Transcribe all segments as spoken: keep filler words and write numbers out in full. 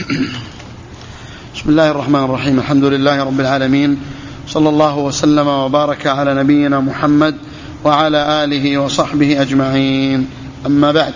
بسم الله الرحمن الرحيم. الحمد لله رب العالمين، صلى الله وسلم وبارك على نبينا محمد وعلى آله وصحبه أجمعين. أما بعد،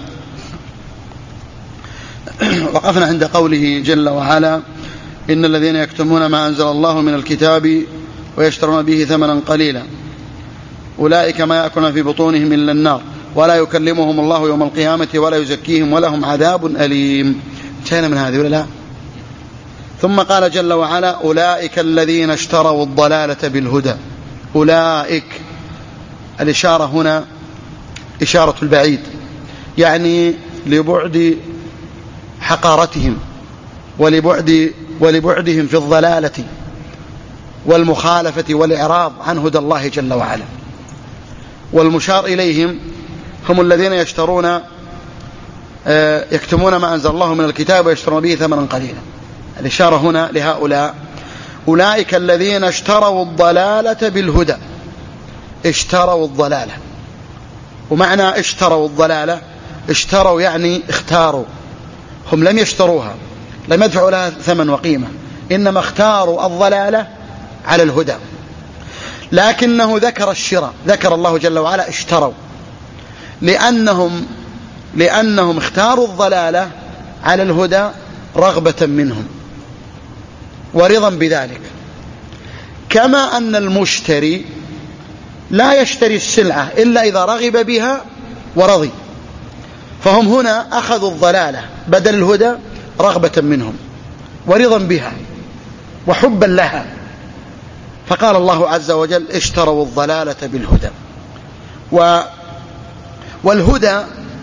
وقفنا عند قوله جل وعلا: إن الذين يكتمون ما أنزل الله من الكتاب ويشترون به ثمنا قليلا أولئك ما يأكلون في بطونهم إلا النار ولا يكلمهم الله يوم القيامة ولا يزكيهم ولهم عذاب أليم. انتهينا من هذه ولا لا؟ ثم قال جل وعلا: أولئك الذين اشتروا الضلالة بالهدى. أولئك، الإشارة هنا إشارة البعيد، يعني لبعد حقارتهم ولبعد ولبعدهم في الضلالة والمخالفة والإعراض عن هدى الله جل وعلا. والمشار إليهم هم الذين يشترون يكتمون ما أنزل الله من الكتاب ويشترون به ثمنا قليلا. الإشارة هنا لهؤلاء: أولئك الذين اشتروا الضلالة بالهدى. اشتروا الضلالة، ومعنى اشتروا الضلالة، اشتروا يعني اختاروا، هم لم يشتروها، لم يدفعوا لها ثمن وقيمة، إنما اختاروا الضلالة على الهدى. لكنه ذكر الشراء، ذكر الله جل وعلا اشتروا، لأنهم لأنهم اختاروا الضلالة على الهدى رغبة منهم ورضا بذلك. كما أن المشتري لا يشتري السلعة إلا إذا رغب بها ورضي، فهم هنا أخذوا الضلالة بدل الهدى رغبة منهم ورضا بها وحبا لها، فقال الله عز وجل: اشتروا الضلالة بالهدى. و والهدى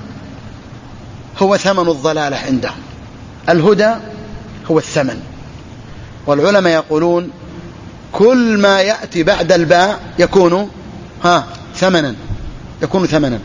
هو ثمن الضلالة عندهم، الهدى هو الثمن. والعلماء يقولون: كل ما يأتي بعد الباء يكون ها ثمنا، يكون ثمنا.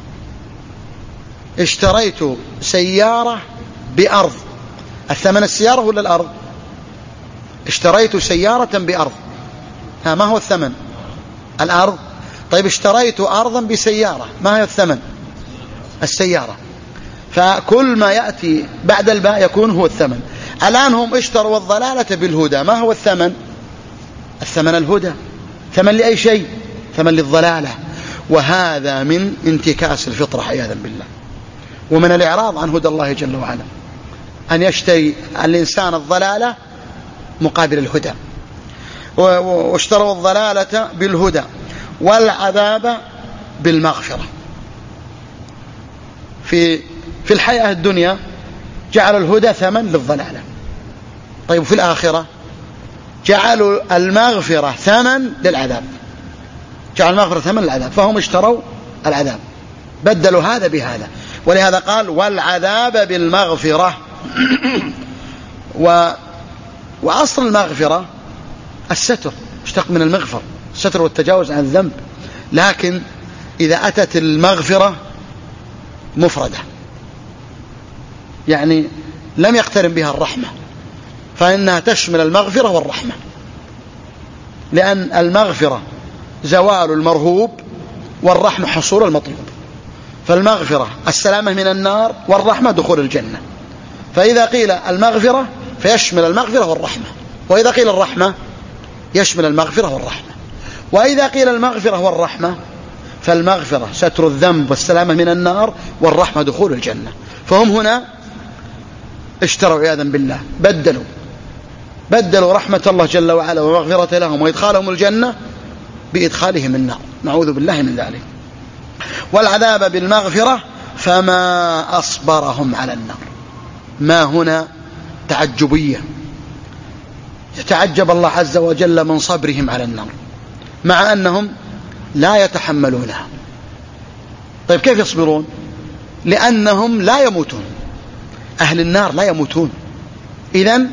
اشتريت سيارة بأرض، الثمن السيارة ولا الأرض؟ اشتريت سيارة بأرض، ها ما هو الثمن؟ الأرض. طيب اشتريت أرضا بسيارة، ما هو الثمن؟ السيارة. فكل ما يأتي بعد الباء يكون هو الثمن. الآن هم اشتروا الضلالة بالهدى، ما هو الثمن؟ الثمن الهدى. ثمن لأي شيء؟ ثمن للضلالة. وهذا من انتكاس الفطرة عياذا بالله، ومن الإعراض عن هدى الله جل وعلا، أن يشتري الإنسان الضلالة مقابل الهدى. واشتروا الضلالة بالهدى والعذاب بالمغفرة. في في الحياة الدنيا جعلوا الهدى ثمن للضلالة، طيب في الآخرة جعلوا المغفرة ثمن للعذاب، جعلوا المغفرة ثمن للعذاب، فهم اشتروا العذاب، بدلوا هذا بهذا. ولهذا قال: والعذاب بالمغفرة. و... وأصل المغفرة الستر، اشتق من المغفر، الستر والتجاوز عن الذنب. لكن إذا أتت المغفرة مفردة، يعني لم يقترن بها الرحمة، فإنها تشمل المغفرة والرحمة، لأن المغفرة زوال المرهوب والرحمة حصول المطلوب. فالمغفرة السلامة من النار، والرحمة دخول الجنة. فإذا قيل المغفرة فيشمل المغفرة والرحمة، وإذا قيل الرحمة يشمل المغفرة والرحمة. وإذا قيل المغفرة والرحمة فالمغفرة ستر الذنب والسلامة من النار، والرحمة دخول الجنة. فهم هنا اشتروا عياذا بالله، بدلوا بدلوا رحمة الله جل وعلا ومغفرة لهم وإدخالهم الجنة بإدخالهم النار، نعوذ بالله من ذلك. والعذاب بالمغفرة فما أصبرهم على النار. ما هنا تعجبية، يتعجب الله عز وجل من صبرهم على النار مع أنهم لا يتحملونها. طيب كيف يصبرون؟ لأنهم لا يموتون، أهل النار لا يموتون، إذن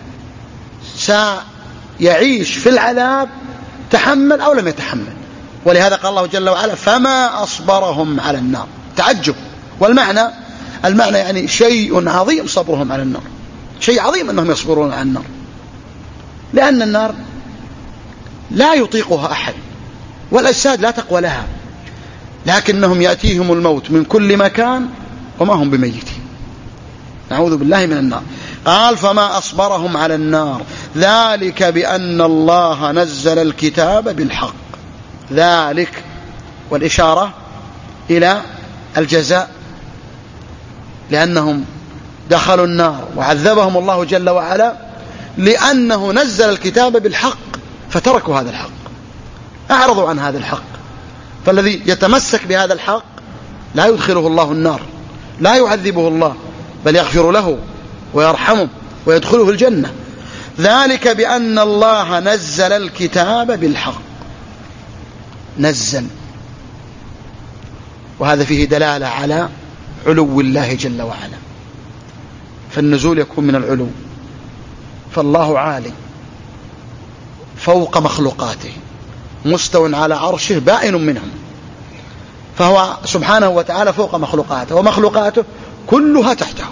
سيعيش في العذاب تحمل أو لم يتحمل. ولهذا قال الله جل وعلا: فما أصبرهم على النار. تعجب. والمعنى المعنى يعني شيء عظيم صبرهم على النار، شيء عظيم أنهم يصبرون على النار، لأن النار لا يطيقها أحد والأجساد لا تقوى لها، لكنهم يأتيهم الموت من كل مكان وما هم بميتين، نعوذ بالله من النار. قال فما أصبرهم على النار ذلك بأن الله نزل الكتاب بالحق. ذلك والإشارة إلى الجزاء، لأنهم دخلوا النار وعذبهم الله جل وعلا لأنه نزل الكتاب بالحق فتركوا هذا الحق، أعرضوا عن هذا الحق. فالذي يتمسك بهذا الحق لا يدخله الله النار، لا يعذبه الله، بل يغفر له ويرحمه ويدخله الجنة. ذلك بأن الله نزل الكتاب بالحق. نزل، وهذا فيه دلالة على علو الله جل وعلا، فالنزول يكون من العلو، فالله عالي فوق مخلوقاته مستو على عرشه بائن منهم، فهو سبحانه وتعالى فوق مخلوقاته، ومخلوقاته كلها تحته.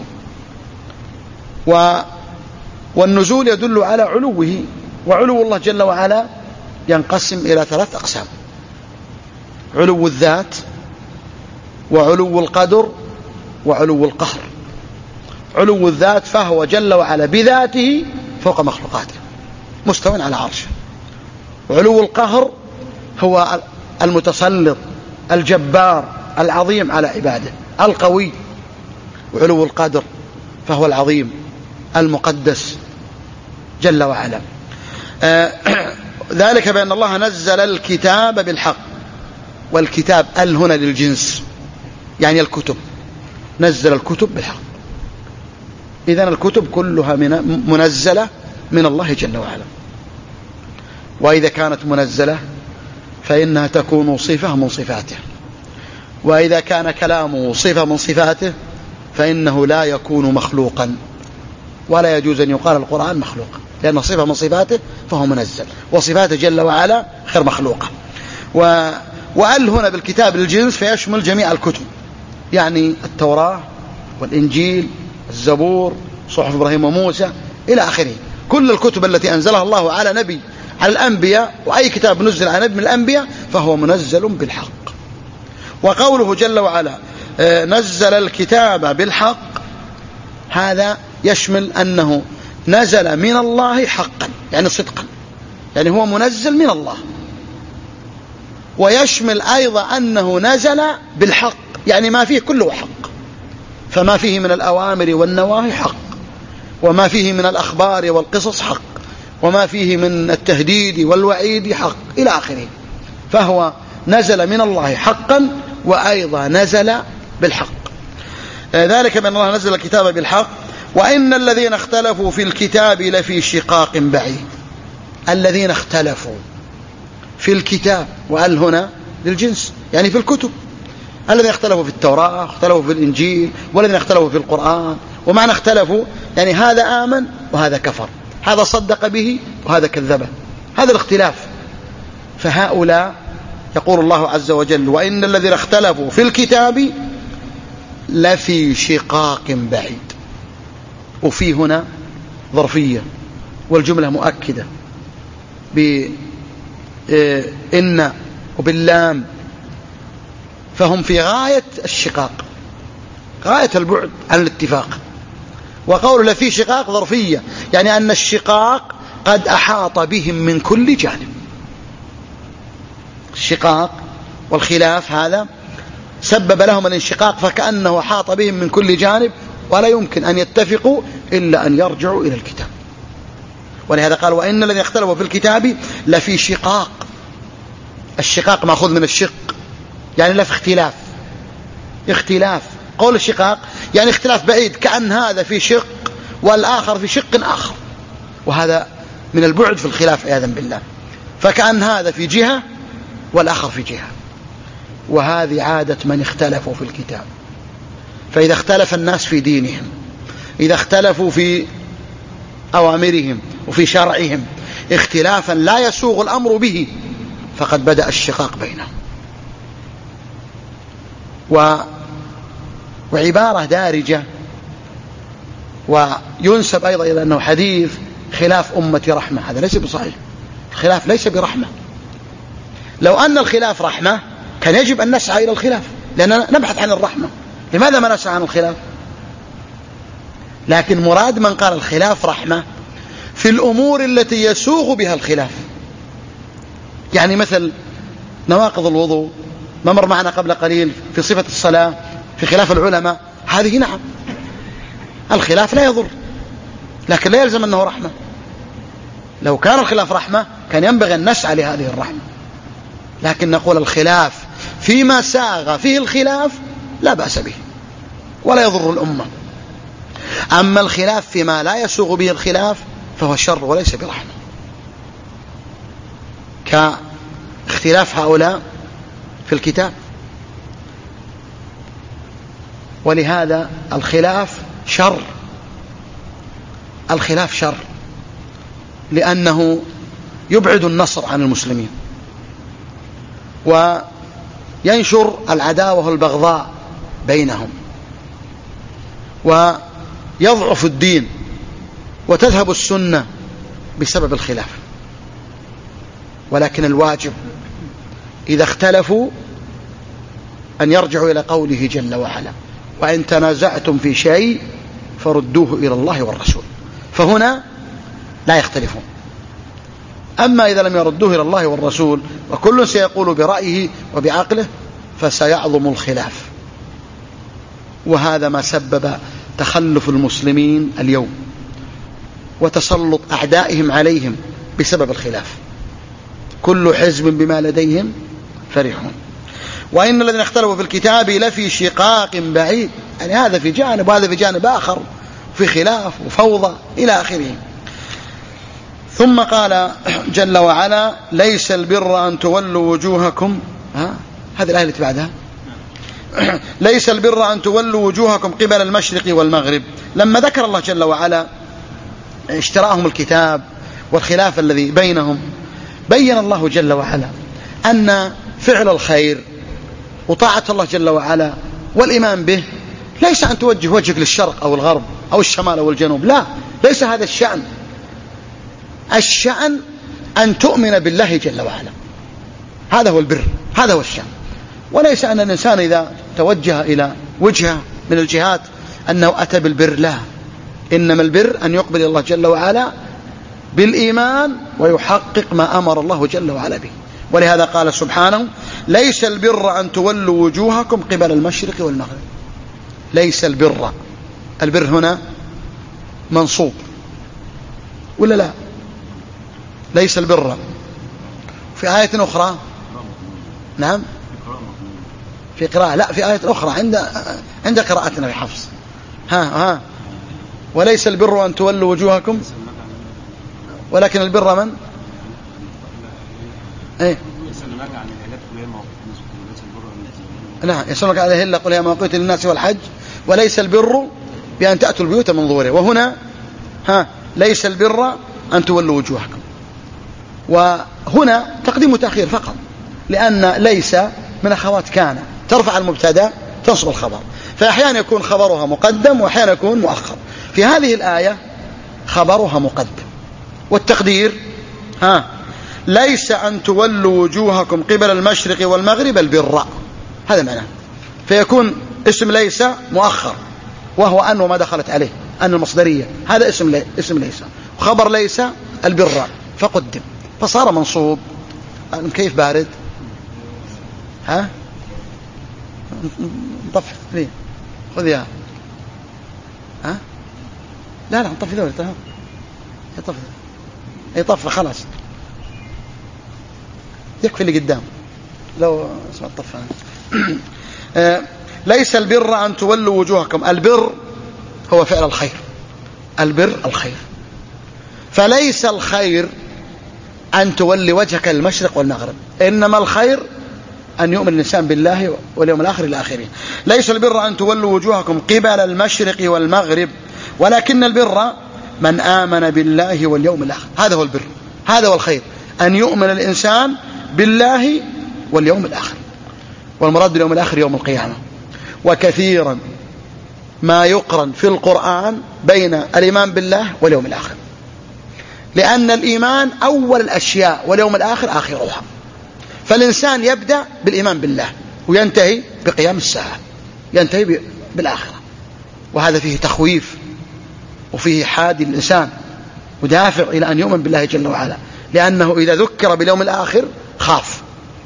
و والنزول يدل على علوه، وعلو الله جل وعلا ينقسم إلى ثلاث أقسام: علو الذات، وعلو القدر، وعلو القهر. علو الذات فهو جل وعلا بذاته فوق مخلوقاته مستو على عرشه. وعلو القهر هو المتسلط الجبار العظيم على عباده القوي. وعلو القدر فهو العظيم المقدس جل وعلا. آه ذلك بأن الله نزل الكتاب بالحق. والكتاب ال هنا للجنس، يعني الكتب، نزل الكتب بالحق. إذن الكتب كلها من منزلة من الله جل وعلا، وإذا كانت منزلة فإنها تكون صفة من صفاته، وإذا كان كلامه صفة من صفاته فإنه لا يكون مخلوقا، ولا يجوز أن يقال القرآن مخلوق، لأنه صفة من صفاته فهو منزل، وصفاته جل وعلا غير مخلوقة. و... وأل هنا بالكتاب للجنس فيشمل جميع الكتب، يعني التوراة والإنجيل الزبور صحف إبراهيم وموسى إلى آخره. كل الكتب التي أنزلها الله على نبي على الأنبياء، وأي كتاب نزل على نبي من الأنبياء فهو منزل بالحق. وقوله جل وعلا نزل الكتاب بالحق، هذا يشمل أنه نزل من الله حقا، يعني صدقا، يعني هو منزل من الله. ويشمل أيضا أنه نزل بالحق، يعني ما فيه كله حق، فما فيه من الأوامر والنواهي حق، وما فيه من الأخبار والقصص حق، وما فيه من التهديد والوعيد حق إلى آخره. فهو نزل من الله حقا، وأيضا نزل بالحق. ذلك بأن الله نزل الكتاب بالحق. وإن الذين اختلفوا في الكتاب لفي شقاق بعيد. الذين اختلفوا في الكتاب، وقال هنا للجنس، يعني في الكتب. الذين اختلفوا في التوراة، اختلفوا في الإنجيل، والذين اختلفوا في القرآن. ومعنى اختلفوا يعني هذا آمن وهذا كفر، هذا صدق به وهذا كذبه، هذا الاختلاف. فهؤلاء يقول الله عز وجل وإن الذين اختلفوا في الكتاب لفي شقاق بعيد. وفي هنا ظرفية، والجملة مؤكدة بإن وباللام، فهم في غاية الشقاق، غاية البعد عن الاتفاق. وقول لفي شقاق ظرفية، يعني أن الشقاق قد أحاط بهم من كل جانب. الشقاق والخلاف هذا سبب لهم الانشقاق، فكأنه حاط بهم من كل جانب، ولا يمكن أن يتفقوا إلا أن يرجعوا إلى الكتاب. ولهذا قال وإن الذين اختلفوا في الكتاب لفي شقاق. الشقاق مأخوذ من الشق، يعني لفي اختلاف. اختلاف قول الشقاق يعني اختلاف بعيد، كأن هذا في شق والآخر في شق آخر، وهذا من البعد في الخلاف عياذا بالله. فكأن هذا في جهة والآخر في جهة، وهذه عادة من اختلفوا في الكتاب. فإذا اختلف الناس في دينهم، إذا اختلفوا في أوامرهم وفي شرعهم اختلافا لا يسوغ الأمر به، فقد بدأ الشقاق بينهم. و... وعبارة دارجة، وينسب أيضا إلى أنه حديث خلاف أمتي رحمة، هذا ليس بصحيح. الخلاف ليس برحمة. لو أن الخلاف رحمة كان يجب أن نسعى إلى الخلاف، لأننا نبحث عن الرحمة. لماذا ما نسعى عن الخلاف؟ لكن مراد من قال الخلاف رحمة في الأمور التي يسوغ بها الخلاف. يعني مثل نواقض الوضوء ما مر معنا قبل قليل في صفة الصلاة في خلاف العلماء، هذه نعم الخلاف لا يضر، لكن لا يلزم أنه رحمة. لو كان الخلاف رحمة كان ينبغي أن نسعى لهذه الرحمة، لكن نقول الخلاف فيما ساغ فيه الخلاف لا بأس به ولا يضر الأمة. أما الخلاف فيما لا يسوغ به الخلاف فهو شر وليس برحمة، كاختلاف هؤلاء في الكتاب. ولهذا الخلاف شر، الخلاف شر لأنه يبعد النصر عن المسلمين وينشر العداوة والبغضاء بينهم ويضعف الدين وتذهب السنة بسبب الخلاف. ولكن الواجب إذا اختلفوا أن يرجعوا إلى قوله جل وعلا: وإن تنازعتم في شيء فردوه إلى الله والرسول. فهنا لا يختلفون. أما إذا لم يردوه إلى الله والرسول وكل سيقول برأيه وبعقله فسيعظم الخلاف، وهذا ما سبب تخلف المسلمين اليوم وتسلط أعدائهم عليهم بسبب الخلاف. كل حزب بما لديهم فرحون. وإن الذين اختلفوا في الكتاب لفي شقاق بعيد، يعني هذا في جانب وهذا في جانب آخر، في خلاف وفوضى إلى آخره. ثم قال جل وعلا: ليس البر أن تولوا وجوهكم، ها هذه الآية التي بعدها، ليس البر أن تولوا وجوهكم قبل المشرق والمغرب. لما ذكر الله جل وعلا اشتراهم الكتاب والخلاف الذي بينهم، بين الله جل وعلا أن فعل الخير وطاعة الله جل وعلا والإيمان به ليس أن توجه وجهك للشرق أو الغرب أو الشمال أو الجنوب، لا، ليس هذا الشأن. الشأن أن تؤمن بالله جل وعلا، هذا هو البر، هذا هو الشأن. وليس أن الإنسان إذا توجه إلى وجهة من الجهات أنه أتى بالبر، لا، إنما البر أن يقبل الله جل وعلا بالإيمان ويحقق ما أمر الله جل وعلا به. ولهذا قال سبحانه: ليس البر أن تولوا وجوهكم قبل المشرق والمغرب. ليس البر، البر هنا منصوب ولا لا؟ ليس البر. في آية أخرى، نعم في قراءة، لا في آية أخرى عند عند قراءتنا في حفص، ها ها وليس البر أن تولوا وجوهكم ولكن البر من؟ ايه نعم، يسألونك عن الأهلة قل هي مواقيت للناس والحج وليس البر بأن تأتوا البيوت من ظهورها. وهنا ها ليس البر أن تولوا وجوهكم، وهنا تقديم وتأخير فقط، لأن ليس من أخوات كان ترفع المبتدا تنصب الخبر، فأحيانا يكون خبرها مقدم وأحيانا يكون مؤخر. في هذه الآية خبرها مقدم، والتقدير ها ليس أن تولوا وجوهكم قبل المشرق والمغرب البر، هذا معناه. فيكون اسم ليس مؤخر وهو أن وما دخلت عليه، أن المصدرية، هذا اسم لي اسم ليس، وخبر ليس البر فقدم فصار منصوب. كيف بارد؟ ها نطفي ليه؟ خذ يا ها لا لا نطفي ذولي، تمام يطفي يطفي خلاص، يكفي اللي قدام لو اسمع الطفى. ليس البر أن تولوا وجوهكم، البر هو فعل الخير، البر الخير، فليس الخير أن تولي وجهك المشرق والمغرب، إنما الخير أن يؤمن الإنسان بالله واليوم الآخر إلى آخره. ليس البر أن تولوا وجوهكم قبل المشرق والمغرب ولكن البر من آمن بالله واليوم الآخر، هذا هو البر، هذا هو الخير، أن يؤمن الإنسان بالله واليوم الآخر، والمراد باليوم الآخر يوم القيامة. وكثيرا ما يقرن في القرآن بين الإيمان بالله واليوم الآخر، لأن الإيمان أول الأشياء واليوم الآخر آخرها، فالإنسان يبدأ بالإيمان بالله وينتهي بقيام الساعة، ينتهي بالآخرة، وهذا فيه تخويف وفيه حادي الإنسان ودافع إلى أن يؤمن بالله جل وعلا، لأنه إذا ذكر باليوم الآخر خاف.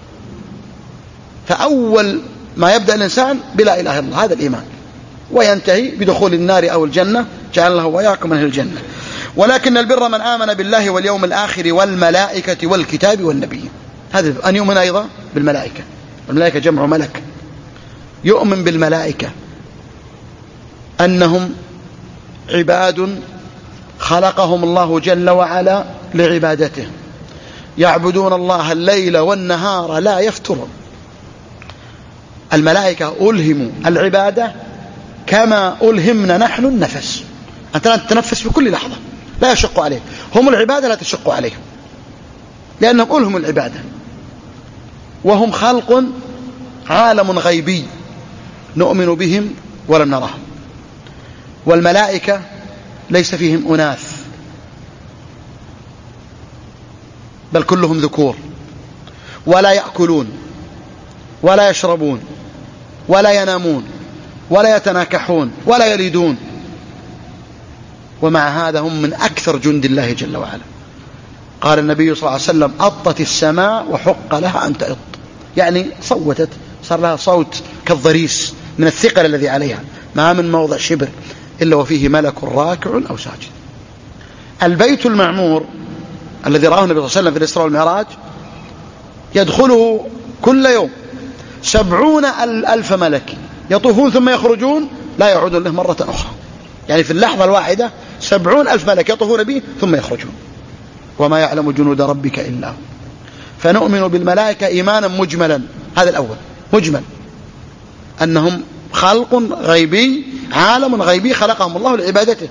فأول ما يبدأ الإنسان بلا إله إلا الله، هذا الإيمان، وينتهي بدخول النار أو الجنة، جعل الله وإياكم من أهل الجنة. ولكن البر من آمن بالله واليوم الآخر والملائكة والكتاب والنبي. هذا أن يؤمن أيضا بالملائكة. الملائكة جمع ملك. يؤمن بالملائكة أنهم عباد خلقهم الله جل وعلا لعبادته، يعبدون الله الليل والنهار لا يفترون. الملائكة ألهموا العبادة كما ألهمنا نحن النفس. أنت لا تتنفس في كل لحظة، لا يشق عليه. هم العبادة لا تشق عليهم، لأنهم ألهموا العبادة. وهم خلق عالم غيبي نؤمن بهم ولم نرهم. والملائكة ليس فيهم أناث، بل كلهم ذكور، ولا يأكلون ولا يشربون ولا ينامون ولا يتناكحون ولا يلدون، ومع هذا هم من أكثر جند الله جل وعلا. قال النبي صلى الله عليه وسلم: أطت السماء وحق لها أن تأط، يعني صوتت، صار لها صوت كالضريس من الثقل الذي عليها، ما من موضع شبر إلا وفيه ملك راكع أو ساجد. البيت المعمور الذي رآه النبي صلى الله عليه وسلم في الإسراء والمعراج يدخله كل يوم سبعون ألف ملك يطوفون ثم يخرجون لا يعودون له مرة أخرى. يعني في اللحظة الواحدة سبعون ألف ملك يطوفون به ثم يخرجون، وما يعلم جنود ربك إلا هو. فنؤمن بالملائكة إيمانا مجملا. هذا الأول مجمل، أنهم خلق غيبي، عالم غيبي خلقهم الله لعبادته.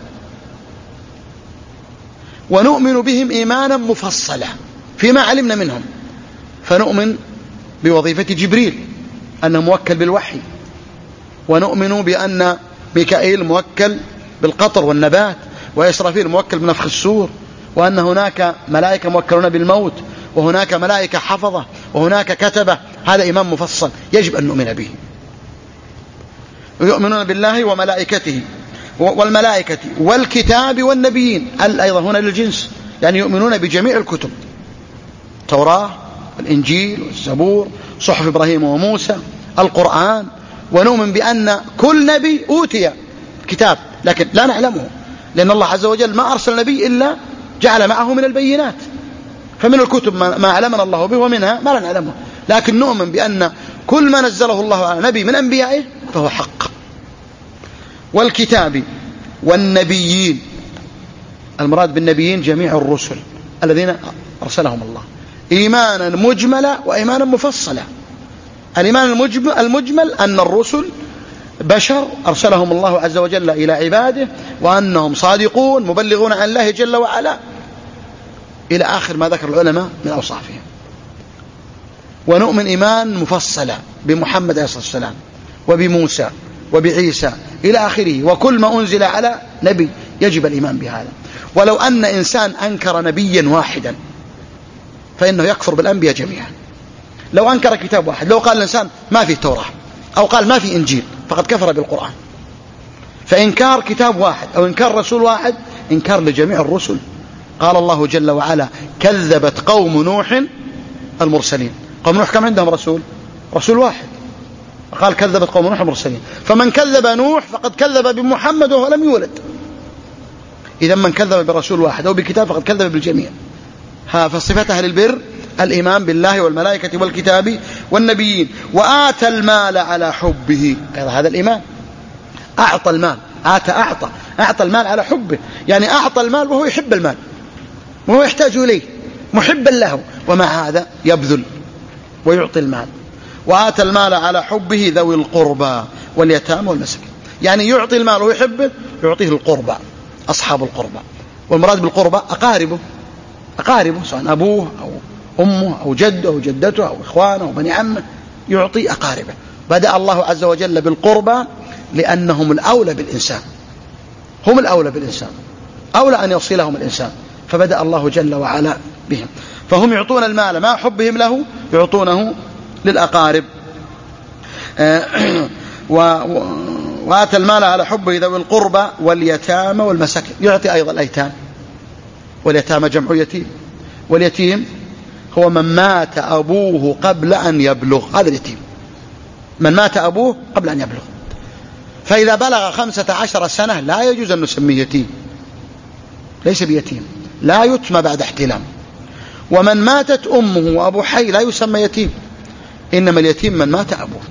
ونؤمن بهم إيمانا مفصلا فيما علمنا منهم. فنؤمن بوظيفة جبريل أنه موكل بالوحي، ونؤمن بأن ميكائيل موكل بالقطر والنبات، وإسرافيل موكل بنفخ السور، وأن هناك ملائكة موكلون بالموت، وهناك ملائكة حفظة، وهناك كتبة. هذا إيمان مفصل يجب أن نؤمن به. ويؤمنون بالله وملائكته والملائكة والكتاب والنبيين، أيضا هنا للجنس، يعني يؤمنون بجميع الكتب، التوراة والإنجيل والزبور، صحف إبراهيم وموسى، القرآن. ونؤمن بأن كل نبي أوتي كتاب، لكن لا نعلمه، لأن الله عز وجل ما أرسل نبي إلا جعل معه من البينات. فمن الكتب ما علمنا الله به، ومنها ما لا نعلمه، لكن نؤمن بأن كل ما نزله الله على نبي من أنبيائه فهو حق. والكتاب والنبيين، المراد بالنبيين جميع الرسل الذين أرسلهم الله، إيمانا مجملا وإيمانا مفصلا. الإيمان المجمل, المجمل أن الرسل بشر أرسلهم الله عز وجل إلى عباده، وأنهم صادقون مبلغون عن الله جل وعلا، إلى آخر ما ذكر العلماء من أوصافهم. ونؤمن إيمان مفصلا بمحمد عليه الصلاة والسلام وبموسى وبعيسى إلى آخره، وكل ما أنزل على نبي يجب الإيمان بهذا. ولو أن إنسان أنكر نبيا واحدا فإنه يكفر بالأنبياء جميعا. لو أنكر كتاب واحد، لو قال الإنسان ما في توراة أو قال ما في إنجيل، فقد كفر بالقرآن. فإنكار كتاب واحد أو إنكار رسول واحد إنكار لجميع الرسل. قال الله جل وعلا: كذبت قوم نوح المرسلين. قوم نوح كم عندهم رسول؟ رسول واحد. قال كذبت قوم نوح المرسلين. فمن كذب نوح فقد كذب بمحمد وهو لم يولد. إذا من كذب برسول واحد أو بكتاب فقد كذب بالجميع. فصفة أهل البر الإيمان بالله والملائكة والكتاب والنبيين. وآتى المال على حبه، هذا الإيمان. أعطى المال، آتى أعطى أعطى المال على حبه، يعني أعطى المال وهو يحب المال وهو يحتاج إليه محبا له، ومع هذا يبذل ويعطي المال. وآتى المال على حبه ذوي القربى واليتامى والمساكين، يعني يعطي المال ويحبه، يعطيه القربى، أصحاب القربى. والمراد بالقربى أقاربه أقاربه سواء أبوه أو أمه أو جده أو جدته أو إخوانه أو بني عمه، يعطي أقاربه. بدأ الله عز وجل بالقربى لأنهم الأولى بالإنسان، هم الأولى بالإنسان، أولى أن يصلهم الإنسان، فبدأ الله جل وعلا بهم. فهم يعطون المال مع حبهم له، يعطونه للأقارب. وآتى المال على حبه ذوي القربى واليتامى والمساكين. يعطي أيضا الأيتام، واليتامى جمع يتيم، واليتيم هو من مات أبوه قبل أن يبلغ، هذا اليتيم من مات أبوه قبل أن يبلغ. فإذا بلغ خمسة عشر سنة لا يجوز أن نسميه يتيم، ليس بيتيم، لا يتم بعد احتلام. ومن ماتت أمه وأبو حي لا يسمى يتيم، إنما اليتيم من مات أبوه،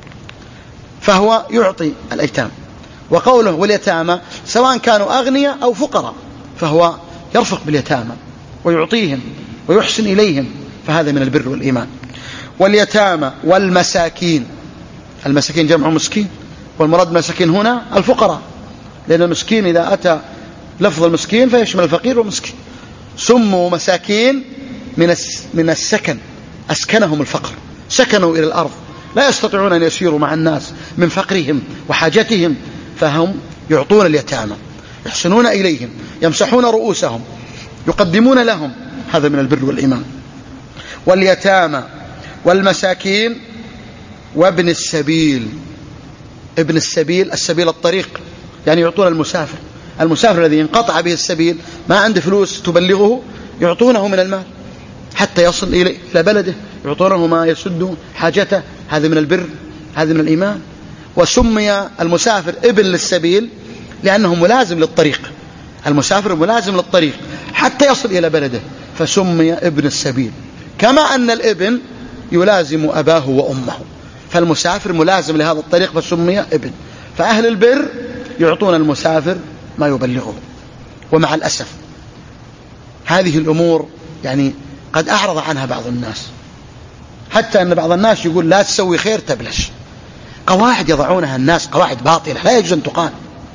فهو يعطي الأيتام. وقوله واليتامى سواء كانوا أغنياء أو فقراء فهو يرفق باليتامى ويعطيهم ويحسن إليهم، فهذا من البر والإيمان. واليتامى والمساكين، المساكين جمع مسكين، والمراد مساكين هنا الفقراء، لأن المسكين إذا أتى لفظ المسكين فيشمل الفقير والمسكين. سموا مساكين من من السكن، أسكنهم الفقر، سكنوا إلى الأرض، لا يستطيعون أن يسيروا مع الناس من فقرهم وحاجتهم، فهم يعطون اليتامى، يحسنون إليهم، يمسحون رؤوسهم، يقدمون لهم، هذا من البر والإيمان. واليتامى والمساكين وابن السبيل. ابن السبيل، السبيل الطريق، يعني يعطون المسافر، المسافر الذي انقطع به السبيل ما عنده فلوس تبلغه، يعطونه من المال حتى يصل إلى بلده، يعطونه ما يسد حاجته، هذا من البر، هذا من الإيمان. وسمي المسافر ابن للسبيل لأنه ملازم للطريق، المسافر ملازم للطريق حتى يصل إلى بلده، فسمي ابن السبيل، كما أن الابن يلازم أباه وأمه، فالمسافر ملازم لهذا الطريق فسمي ابن. فأهل البر يعطون المسافر ما يبلغه. ومع الأسف هذه الأمور يعني قد أعرض عنها بعض الناس، حتى أن بعض الناس يقول لا تسوي خير تبلش، قواعد يضعونها الناس، قواعد باطلة لا يجوز أن تقال،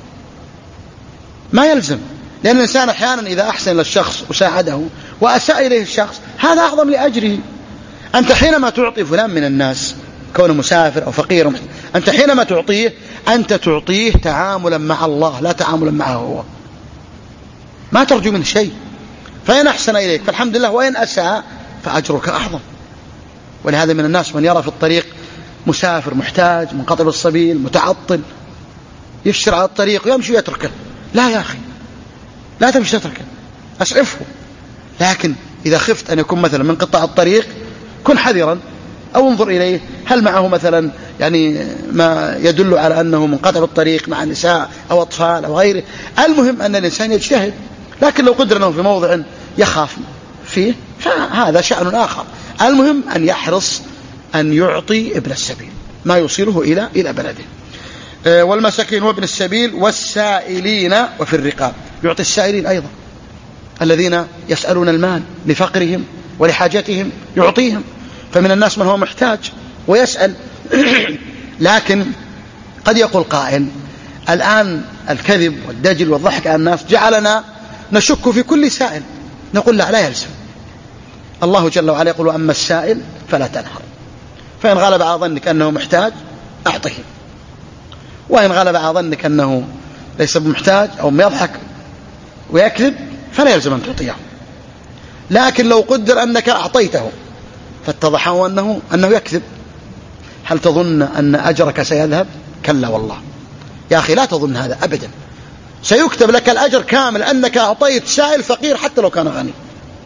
ما يلزم، لأن الإنسان أحيانا إذا أحسن للشخص وساعده وأساء إليه الشخص هذا أعظم لأجره. أنت حينما تعطي فلان من الناس كونه مسافر أو فقير، أنت حينما تعطيه أنت تعطيه تعاملا مع الله لا تعاملا معه هو، ما ترجو منه شيء، فإن أحسن إليك فالحمد لله، وإن أساء فأجرك أعظم. ولهذا من الناس من يرى في الطريق مسافر محتاج منقطع السبيل متعطل يفشر على الطريق ويمشي ويتركه، لا يا أخي لا تمشي تتركه، أسعفه، لكن إذا خفت أن يكون مثلا من قطاع الطريق كن حذرا، أو انظر إليه هل معه مثلا يعني ما يدل على أنه منقطع الطريق مع نساء أو أطفال أو غيره. المهم أن الإنسان يجتهد، لكن لو قدر أنه في موضع يخاف فيه فهذا شأن آخر. المهم أن يحرص أن يعطي ابن السبيل ما يوصله إلى إلى بلده. والمساكين وابن السبيل والسائلين وفي الرقاب، يعطي السائلين أيضا الذين يسألون المال لفقرهم ولحاجتهم يعطيهم. فمن الناس من هو محتاج ويسأل لكن قد يقول قائل الآن الكذب والدجل والضحك على الناس جعلنا نشك في كل سائل، نقول لا لا يلزم. الله جل وعلا يقول أما السائل فلا تنهر، فإن غلب على ظنك أنه محتاج أعطه، وإن غلب على ظنك أنه ليس بمحتاج أو يضحك ويكذب فلا يلزم أن تعطيه. لكن لو قدر أنك أعطيته فاتضح أنه, أنه يكذب، هل تظن أن أجرك سيذهب؟ كلا والله يا أخي لا تظن هذا أبدا، سيكتب لك الأجر كامل أنك أعطيت سائل فقير حتى لو كان غني.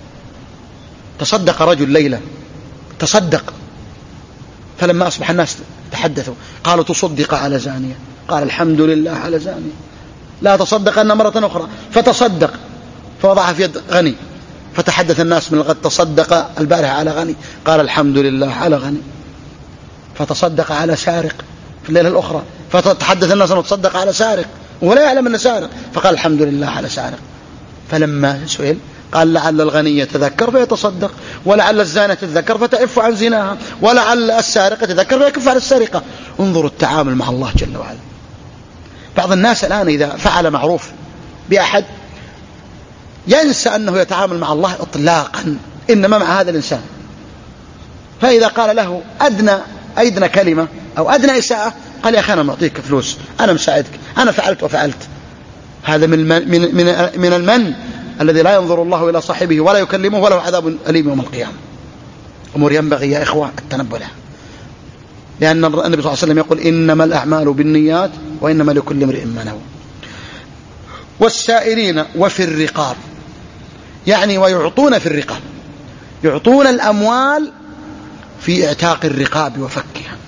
تصدق رجل ليلة، تصدق، فلما أصبح الناس تحدثوا قالوا تصدق على زانية، قال الحمد لله على زانية، لا تصدق أن مرة أخرى، فتصدق فوضعها في يد غني، فتحدث الناس من الغد تصدق البارحة على غني، قال الحمد لله على غني، فتصدق على سارق في الليلة الأخرى، فتحدث الناس أنه تصدق على سارق ولا يعلم أنه سارق، فقال الحمد لله على سارق. فلما سئل قال لعل الغني يتذكر فيتصدق، ولعل الزانية تتذكر فتعف عن زناها، ولعل السارق يتذكر فيكف عن السرقة. انظروا التعامل مع الله جل وعلا. بعض الناس الآن إذا فعل معروف بأحد ينسى أنه يتعامل مع الله إطلاقا، إنما مع هذا الإنسان، فإذا قال له أدنى أيدنا كلمة أو أدنى إساءة قال يا أخي أنا معطيك فلوس، أنا مساعدك، أنا فعلت وفعلت. هذا من من من, من المن الذي لا ينظر الله إلى صاحبه ولا يكلمه وله عذاب أليم يوم القيامة. أمور ينبغي يا إخوة التنبه لها، لأن النبي صلى الله عليه وسلم يقول إنما الأعمال بالنيات وإنما لكل امرئ ما نوى. والسائلين وفي الرقاب، يعني ويعطون في الرقاب، يعطون الأموال في اعتاق الرقاب وفكها.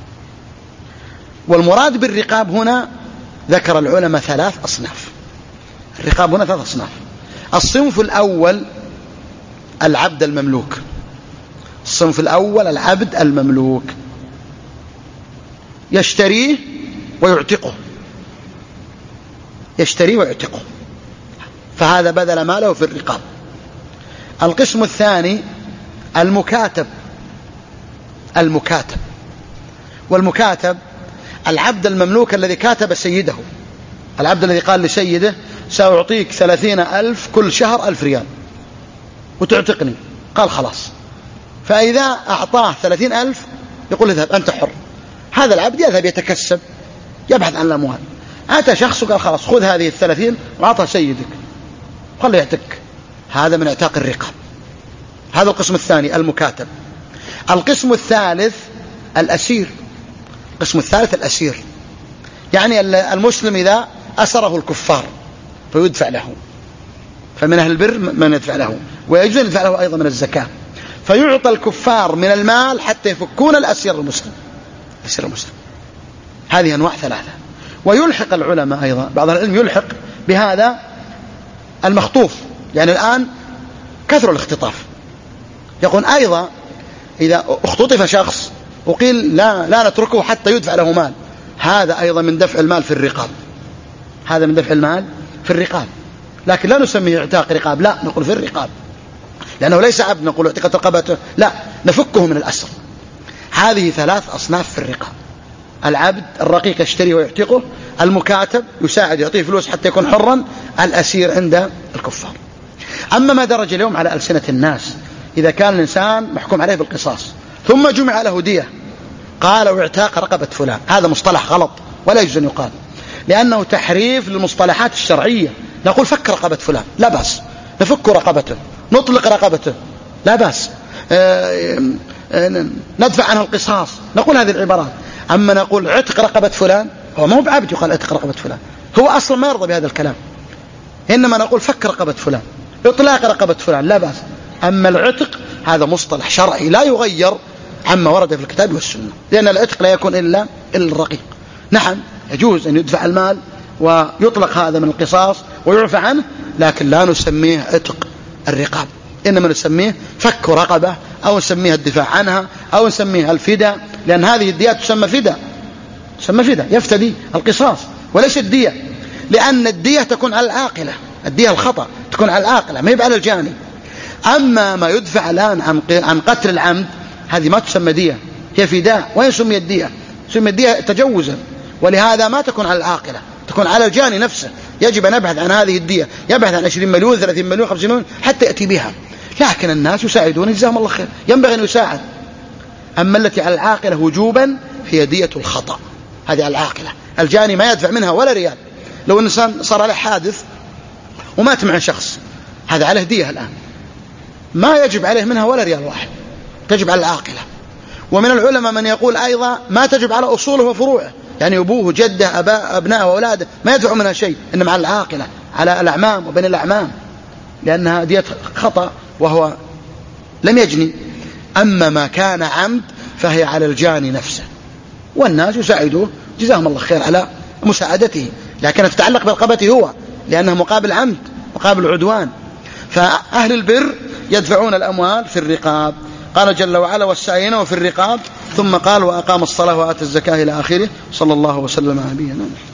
والمراد بالرقاب هنا ذكر العلماء ثلاث أصناف. الرقاب هنا ثلاث أصناف. الصنف الأول العبد المملوك، الصنف الأول العبد المملوك يشتريه ويعتقه، يشتريه ويعتقه، فهذا بذل ماله في الرقاب. القسم الثاني المكاتب، المكاتب والمكاتب العبد المملوك الذي كاتب سيده، العبد الذي قال لسيده سأعطيك ثلاثين ألف كل شهر ألف ريال وتعتقني، قال خلاص، فإذا أعطاه ثلاثين ألف يقول اذهب أنت حر. هذا العبد يذهب يتكسب يبحث عن الأموال، أتى شخص وقال خلاص خذ هذه الثلاثين وأعطها سيدك قال يعتق، هذا من اعتاق الرقاب. هذا القسم الثاني المكاتب. القسم الثالث الأسير، القسم الثالث الأسير، يعني المسلم إذا أسره الكفار فيدفع له، فمن أهل البر من يدفع له، ويجوز أن يدفع له أيضا من الزكاة، فيعطى الكفار من المال حتى يفكون الأسير المسلم، الأسير المسلم. هذه أنواع ثلاثة. ويلحق العلماء أيضا بعض العلم يلحق بهذا المخطوف، يعني الآن كثر الاختطاف، يقول أيضا إذا اختطف شخص وقيل لا, لا نتركه حتى يدفع له مال، هذا أيضا من دفع المال في الرقاب، هذا من دفع المال في الرقاب، لكن لا نسميه اعتاق رقاب، لا نقول في الرقاب، لأنه ليس عبد نقول اعتقت رقبته، لا نفكه من الأسر. هذه ثلاث أصناف في الرقاب: العبد الرقيق يشتري ويعتقه، المكاتب يساعد يعطيه فلوس حتى يكون حرا، الأسير عند الكفار. أما ما درج اليوم على ألسنة الناس، إذا كان الإنسان محكوم عليه بالقصاص ثم جمع له دية قال واعتاق رقبة فلان، هذا مصطلح غلط ولا يجوز أن يقال، لأنه تحريف للمصطلحات الشرعية. نقول فك رقبة فلان لا بأس، نفك رقبته، نطلق رقبته لا بأس، ندفع عنه القصاص، نقول هذه العبارات. أما نقول عتق رقبة فلان، هو ما هو بعبد يقال عتق رقبة فلان، هو أصلا ما يرضى بهذا الكلام، إنما نقول فك رقبة فلان، إطلاق رقبة فلان لا بأس. أما العتق هذا مصطلح شرعي لا يغير عما ورد في الكتاب والسنة، لأن العتق لا يكون إلا الرقيق. نعم يجوز أن يدفع المال ويطلق هذا من القصاص ويعفى عنه، لكن لا نسميه عتق الرقاب، إنما نسميه فك رقبة، أو نسميها الدفاع عنها، أو نسميها الفداء، لأن هذه الديات تسمى فداء، تسمى فداء يفتدي القصاص وليس الدية، لأن الدية تكون على العاقلة، الدية الخطأ تكون على العاقلة ما يبقى على الجاني. أما ما يدفع الآن عن قتل العمد هذه ما تسمى دية، هي فداء، وين سمي الدية؟ سمي الدية تجوزا، ولهذا ما تكون على العاقلة، تكون على الجاني نفسه. يجب أن يبحث عن هذه الدية، يبحث عن عشرين مليون ثلاثين مليون خمسين مليون حتى يأتي بها، لكن الناس يساعدون جزاهم الله خير، ينبغي أن يساعد. أما التي على العاقلة وجوبا هي دية الخطأ، هذه على العاقلة، الجاني ما يدفع منها ولا ريال. لو الإنسان صار عليه حادث ومات مع شخص، هذا عليه دية الآن، ما يجب عليه منها ولا ريال واحد، تجب على العاقلة. ومن العلماء من يقول أيضا ما تجب على أصوله وفروعه، يعني أبوه جده أباء أبناء وأولاده ما يدفعوا منها شيء، إنما على العاقلة، على الأعمام وبين الأعمام، لأنها دية خطأ وهو لم يجني. أما ما كان عمد فهي على الجاني نفسه، والناس يساعدوه جزاهم الله خير على مساعدته، لكن تتعلق برقبته هو، لأنه مقابل عمد مقابل عدوان. فأهل البر يدفعون الأموال في الرقاب. قال جل وعلا والسائلين وفي الرقاب، ثم قال وأقام الصلاة وآتى الزكاة إلى آخره. صلى الله وسلم على نبينا محمد.